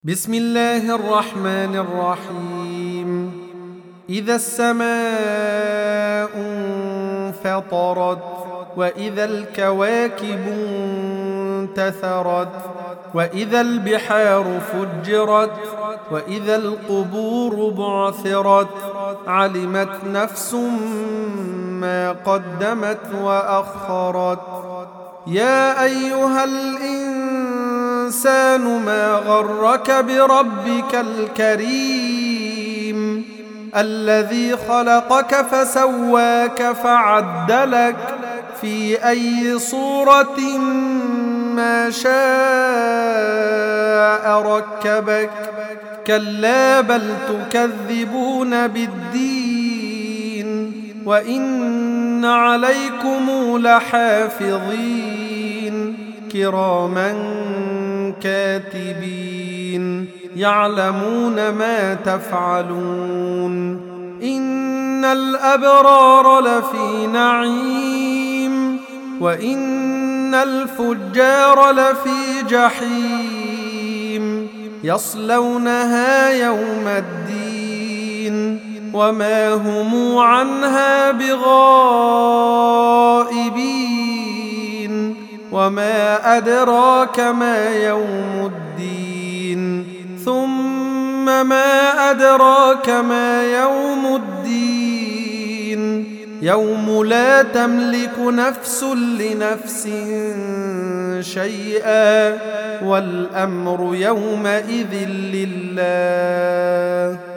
بسم الله الرحمن الرحيم. إذا السماء انفطرت وإذا الكواكب انتثرت وإذا البحار فجرت وإذا القبور بعثرت علمت نفس ما قدمت وأخرت. يا أيها الإنسان ما غرك بربك الكريم الذي خلقك فسواك فعدلك في أي صورة ما شاء ركبك. كلا بل تكذبون بالدين وإن عليكم لحافظين كراما كاتبين يعلمون ما تفعلون. إن الأبرار لفي نعيم وإن الفجار لفي جحيم يصلونها يوم الدين وما هم عنها بغائبين. وما أدراك ما يوم الدين ثم ما أدراك ما يوم الدين يوم لا تملك نفس لنفس شيئا والأمر يومئذ لله.